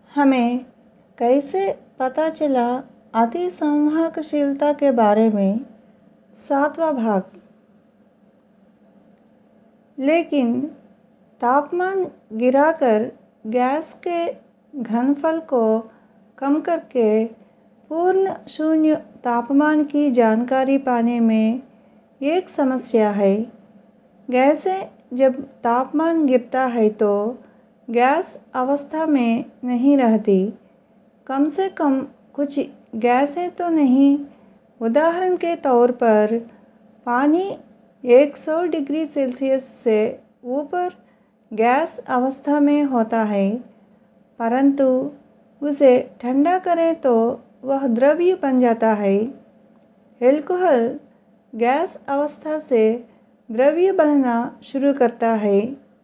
हमें कैसे पता चला अतिसंवाहकशीलता के बारे में। 7वां भाग। लेकिन तापमान गिराकर गैस के घनफल को कम करके पूर्ण शून्य तापमान की जानकारी पाने में एक समस्या है। गैसें जब तापमान गिरता है तो गैस अवस्था में नहीं रहती, कम से कम कुछ गैसें तो नहीं। उदाहरण के तौर पर पानी 100 डिग्री सेल्सियस से ऊपर गैस अवस्था में होता है, परंतु उसे ठंडा करें तो वह द्रव्य बन जाता है। अल्कोहल गैस अवस्था से द्रव्य बनना शुरू करता है।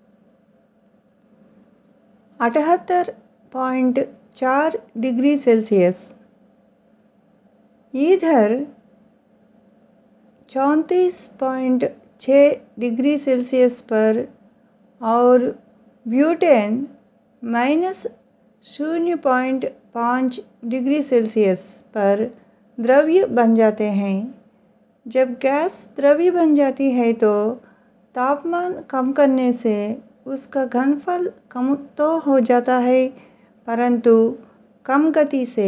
78.4 degree Celsius, ether 34.6 degree Celsius पर और ब्यूटेन -0.5 डिग्री सेल्सियस पर द्रव्य बन जाते हैं। जब गैस द्रव्य बन जाती है तो तापमान कम करने से उसका घनफल कम तो हो जाता है, परंतु कम गति से।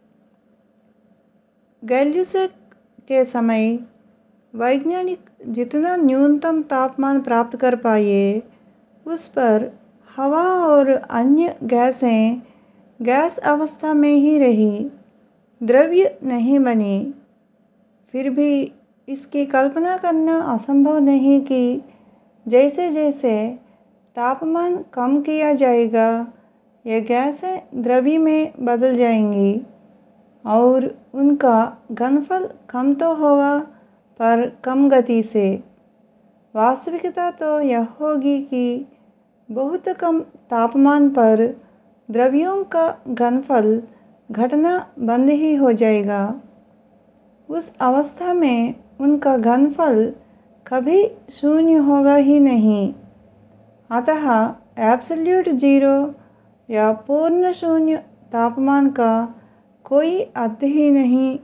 गैल्यूसे के समय वैज्ञानिक जितना न्यूनतम तापमान प्राप्त कर पाए, उस पर हवा और अन्य गैसें गैस अवस्था में ही रही, द्रव्य नहीं बनी। फिर भी इसकी कल्पना करना असंभव नहीं कि जैसे जैसे तापमान कम किया जाएगा, ये गैसें द्रव्य में बदल जाएंगी और उनका घनफल कम तो होगा, पर कम गति से। वास्तविकता तो यह होगी कि बहुत कम तापमान पर द्रव्यों का घनफल घटना बंद ही हो जाएगा। उस अवस्था में उनका घनफल कभी शून्य होगा ही नहीं। अतः एब्सोल्यूट जीरो या पूर्ण शून्य तापमान का कोई अर्थ ही नहीं।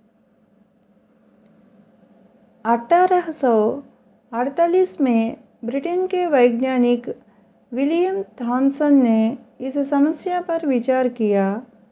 1848 में ब्रिटेन के वैज्ञानिक विलियम थॉमसन ने इस समस्या पर विचार किया।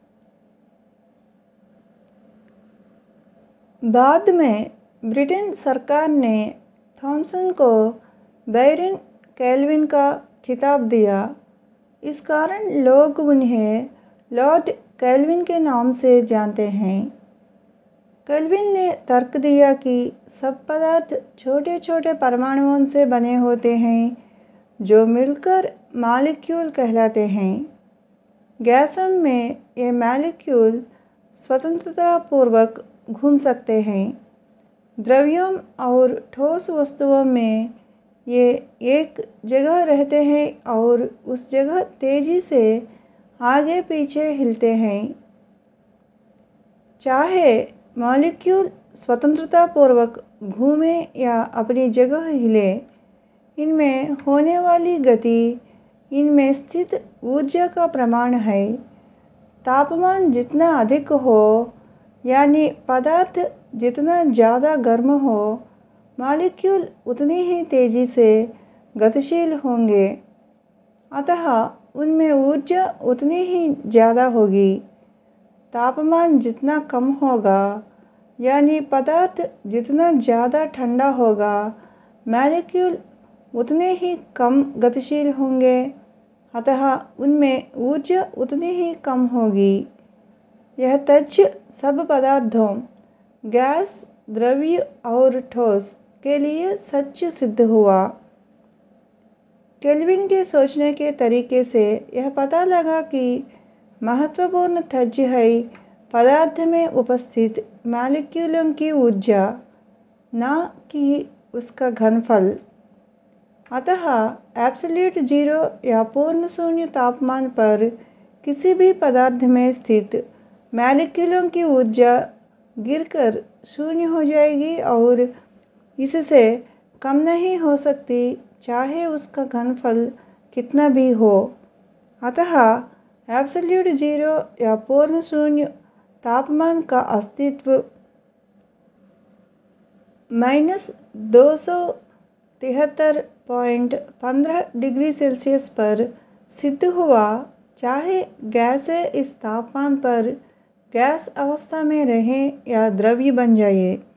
बाद में ब्रिटेन सरकार ने थॉमसन को बैरन केल्विन का खिताब दिया। इस कारण लोग उन्हें लॉर्ड केल्विन के नाम से जानते हैं। केल्विन ने तर्क दिया कि सब पदार्थ छोटे छोटे परमाणुओं से बने होते हैं, जो मिलकर मॉलिक्यूल कहलाते हैं। गैसों में ये मॉलिक्यूल स्वतंत्रतापूर्वक घूम सकते हैं। द्रव्यों और ठोस वस्तुओं में ये एक जगह रहते हैं और उस जगह तेजी से आगे पीछे हिलते हैं। चाहे मॉलिक्यूल स्वतंत्रतापूर्वक घूमे या अपनी जगह हिले, इनमें होने वाली गति इनमें स्थित ऊर्जा का प्रमाण है। तापमान जितना अधिक हो, यानी पदार्थ जितना ज़्यादा गर्म हो, मॉलिक्यूल उतनी ही तेजी से गतिशील होंगे, अतः उनमें ऊर्जा उतनी ही ज़्यादा होगी। तापमान जितना कम होगा, यानी पदार्थ जितना ज़्यादा ठंडा होगा, मॉलिक्यूल उतने ही कम गतिशील होंगे, अतः उनमें ऊर्जा उतनी ही कम होगी। यह तथ्य सब पदार्थों, गैस, द्रव्य और ठोस के लिए सच सिद्ध हुआ। केल्विन के सोचने के तरीके से यह पता लगा कि महत्वपूर्ण तथ्य है पदार्थ में उपस्थित मॉलिक्यूलों की ऊर्जा, न कि उसका घनफल। अतः एब्सोल्यूट जीरो या पूर्ण शून्य तापमान पर किसी भी पदार्थ में स्थित मॉलिक्यूलों की ऊर्जा गिरकर शून्य हो जाएगी और इससे कम नहीं हो सकती, चाहे उसका घनफल कितना भी हो। अतः एब्सोल्यूट जीरो या पूर्ण शून्य तापमान का अस्तित्व -273.15 डिग्री सेल्सियस पर सिद्ध हुआ। चाहे गैसें इस तापमान पर गैस अवस्था में रहें या द्रव्य बन जाए।